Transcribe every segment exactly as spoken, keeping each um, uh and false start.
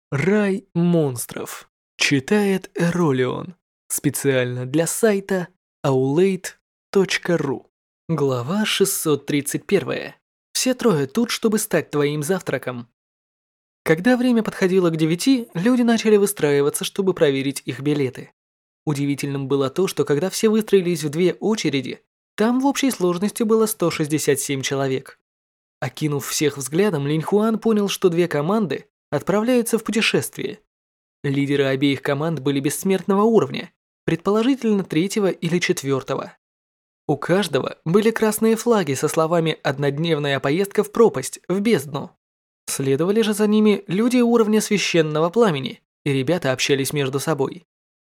Рай монстров. Читает Эролион. Специально для сайта аулейт точка ру. Глава шестьсот тридцать один. Все трое тут, чтобы стать твоим завтраком. Когда время подходило к девяти, люди начали выстраиваться, чтобы проверить их билеты. Удивительным было то, что когда все выстроились в две очереди, там в общей сложности было сто шестьдесят семь человек. Окинув всех взглядом, Линь Хуан понял, что две команды отправляются в путешествие. Лидеры обеих команд были бессмертного уровня, предположительно третьего или четвертого. У каждого были красные флаги со словами «однодневная поездка в пропасть, в бездну». Следовали же за ними люди уровня священного пламени, и ребята общались между собой.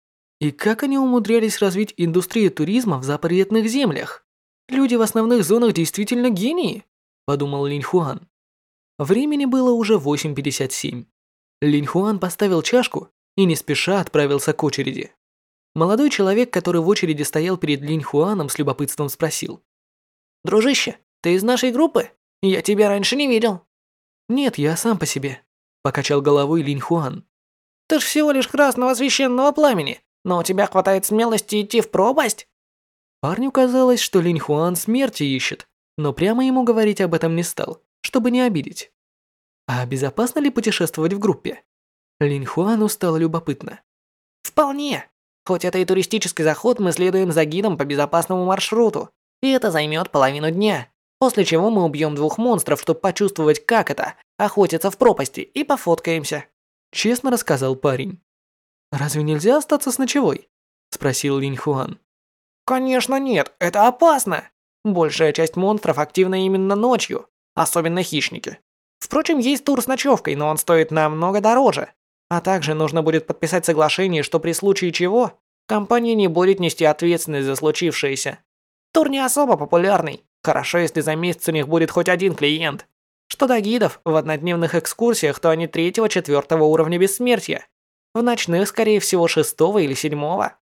И как они умудрялись развить индустрию туризма в запретных землях? Люди в основных зонах действительно гении, подумал Линь Хуан. Времени было уже восемь пятьдесят семь. Линь Хуан поставил чашку и не спеша отправился к очереди. Молодой человек, который в очереди стоял перед Линь Хуаном, с любопытством спросил: «Дружище, ты из нашей группы? Я тебя раньше не видел». «Нет, я сам по себе», – покачал головой Линь Хуан. «Ты ж всего лишь красного священного пламени, но у тебя хватает смелости идти в пропасть?» Парню казалось, что Линь Хуан смерти ищет, но прямо ему говорить об этом не стал, чтобы не обидеть. А безопасно ли путешествовать в группе? Линь Хуану стало любопытно. «Вполне. Хоть это и туристический заход, мы следуем за гидом по безопасному маршруту, и это займет половину дня, после чего мы убьем двух монстров, чтобы почувствовать, как это – охотиться в пропасти, и пофоткаемся», – честно рассказал парень. «Разве нельзя остаться с ночевой?» – спросил Линь Хуан. «Конечно нет, это опасно. Большая часть монстров активна именно ночью, особенно хищники. Впрочем, есть тур с ночевкой, но он стоит намного дороже. А также нужно будет подписать соглашение, что при случае чего компания не будет нести ответственность за случившееся. Тур не особо популярный. Хорошо, если за месяц у них будет хоть один клиент. Что до гидов, в однодневных экскурсиях, то они третьего-четвертого уровня бессмертия. В ночных, скорее всего, шестого или седьмого.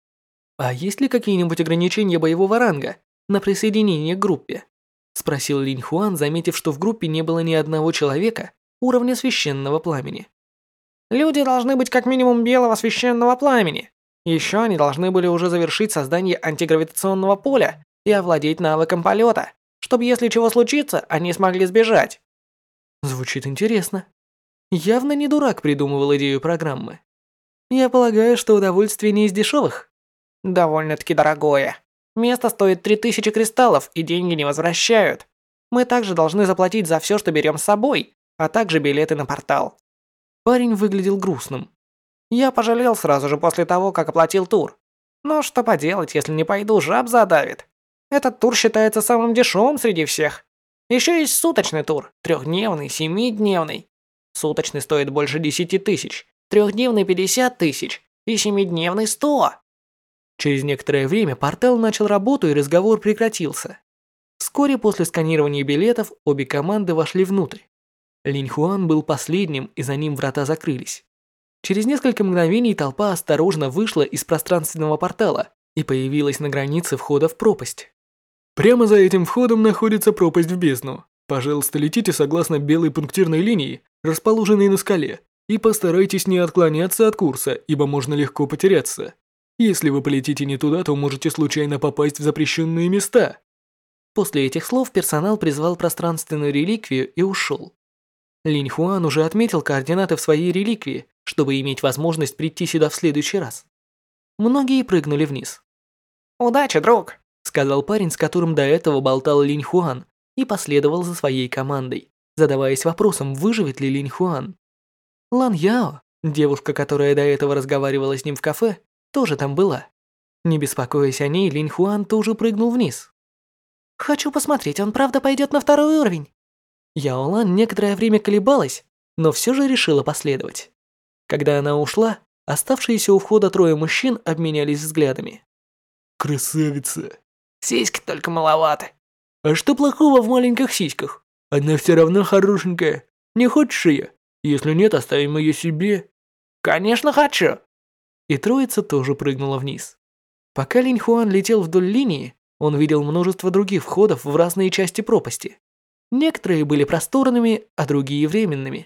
А есть ли какие-нибудь ограничения боевого ранга на присоединение к группе? Спросил Линь Хуан, заметив, что в группе не было ни одного человека уровня священного пламени. Люди должны быть как минимум белого священного пламени. Еще они должны были уже завершить создание антигравитационного поля и овладеть навыком полета, чтобы, если чего случится, они смогли сбежать. Звучит интересно. Явно не дурак придумывал идею программы. Я полагаю, что удовольствие не из дешевых. Довольно-таки дорогое. Место стоит три тысячи кристаллов, и деньги не возвращают. Мы также должны заплатить за все, что берем с собой, а также билеты на портал. Парень выглядел грустным. Я пожалел сразу же после того, как оплатил тур. Но что поделать, если не пойду, жаб задавит. Этот тур считается самым дешевым среди всех. Еще есть суточный тур, трехдневный, семидневный. Суточный стоит больше десяти тысяч, трехдневный пятьдесят тысяч и семидневный сто. Через некоторое время портал начал работу, и разговор прекратился. Вскоре после сканирования билетов обе команды вошли внутрь. Линь Хуан был последним, и за ним врата закрылись. Через несколько мгновений толпа осторожно вышла из пространственного портала и появилась на границе входа в пропасть. Прямо за этим входом находится пропасть в бездну. Пожалуйста, летите согласно белой пунктирной линии, расположенной на скале, и постарайтесь не отклоняться от курса, ибо можно легко потеряться. Если вы полетите не туда, то можете случайно попасть в запрещенные места. После этих слов персонал призвал пространственную реликвию и ушел. Линь Хуан уже отметил координаты в своей реликвии, чтобы иметь возможность прийти сюда в следующий раз. Многие прыгнули вниз. «Удачи, друг», — сказал парень, с которым до этого болтал Линь Хуан, и последовал за своей командой, задаваясь вопросом, выживет ли Линь Хуан. Лан Яо, девушка, которая до этого разговаривала с ним в кафе, тоже там была. Не беспокоясь о ней, Линь Хуан тоже прыгнул вниз. «Хочу посмотреть, он правда пойдет на второй уровень?» Яо Лан некоторое время колебалась, но все же решила последовать. Когда она ушла, оставшиеся у входа трое мужчин обменялись взглядами. «Красавица!» «Сиськи только маловаты». «А что плохого в маленьких сиськах? Она все равно хорошенькая. Не хочешь ее? Если нет, оставим ее себе». «Конечно хочу!» И троица тоже прыгнула вниз. Пока Линь Хуан летел вдоль линии, он видел множество других входов в разные части пропасти. Некоторые были просторными, а другие временными.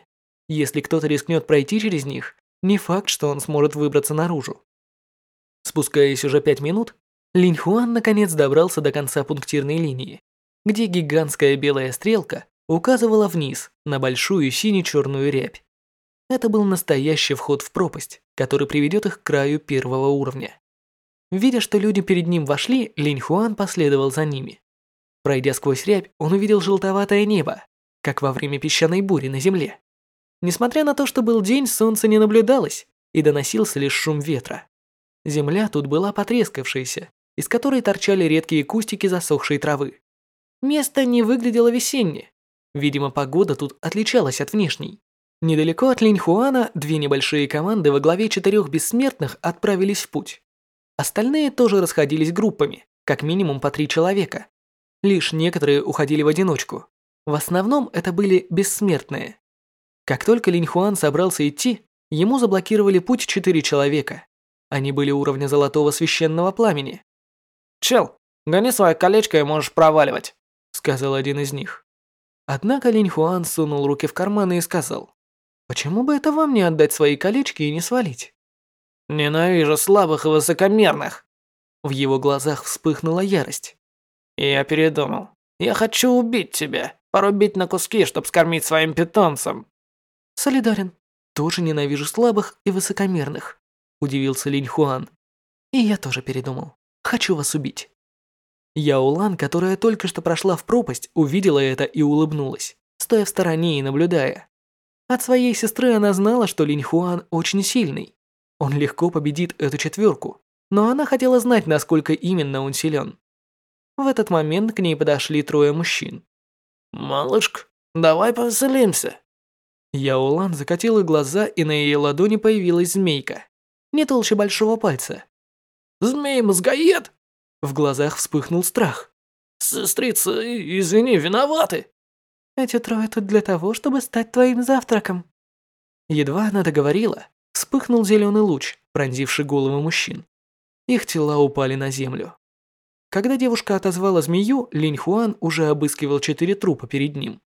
Если кто-то рискнет пройти через них, не факт, что он сможет выбраться наружу. Спускаясь уже пять минут, Линь Хуан наконец добрался до конца пунктирной линии, где гигантская белая стрелка указывала вниз на большую сине-черную рябь. Это был настоящий вход в пропасть, который приведет их к краю первого уровня. Видя, что люди перед ним вошли, Линь Хуан последовал за ними. Пройдя сквозь рябь, он увидел желтоватое небо, как во время песчаной бури на земле. Несмотря на то, что был день, солнца не наблюдалось, и доносился лишь шум ветра. Земля тут была потрескавшаяся, из которой торчали редкие кустики засохшей травы. Место не выглядело весенне. Видимо, погода тут отличалась от внешней. Недалеко от Линьхуана две небольшие команды во главе четырех бессмертных отправились в путь. Остальные тоже расходились группами, как минимум по три человека. Лишь некоторые уходили в одиночку. В основном это были бессмертные. Как только Линьхуан собрался идти, ему заблокировали путь четыре человека. Они были уровня золотого священного пламени. «Чел, гони свое колечко и можешь проваливать», — сказал один из них. Однако Линьхуан сунул руки в карманы и сказал: «Почему бы это вам не отдать свои колечки и не свалить?» «Ненавижу слабых и высокомерных». В его глазах вспыхнула ярость. «Я передумал. Я хочу убить тебя, порубить на куски, чтобы скормить своим питомцам». «Солидарен. Тоже ненавижу слабых и высокомерных», — удивился Линьхуан. «И я тоже передумал. Хочу вас убить». Яолан, которая только что прошла в пропасть, увидела это и улыбнулась, стоя в стороне и наблюдая. От своей сестры она знала, что Линьхуан очень сильный. Он легко победит эту четверку, но она хотела знать, насколько именно он силен. В этот момент к ней подошли трое мужчин. «Малышка, давай повеселимся». Яолан закатила глаза, и на ее ладони появилась змейка, не толще большого пальца. «Змей-мозгоед!» В глазах вспыхнул страх. «Сестрица, извини, виноваты!» «Эти трое тут для того, чтобы стать твоим завтраком». Едва она договорила, вспыхнул зеленый луч, пронзивший головы мужчин. Их тела упали на землю. Когда девушка отозвала змею, Линьхуан уже обыскивал четыре трупа перед ним.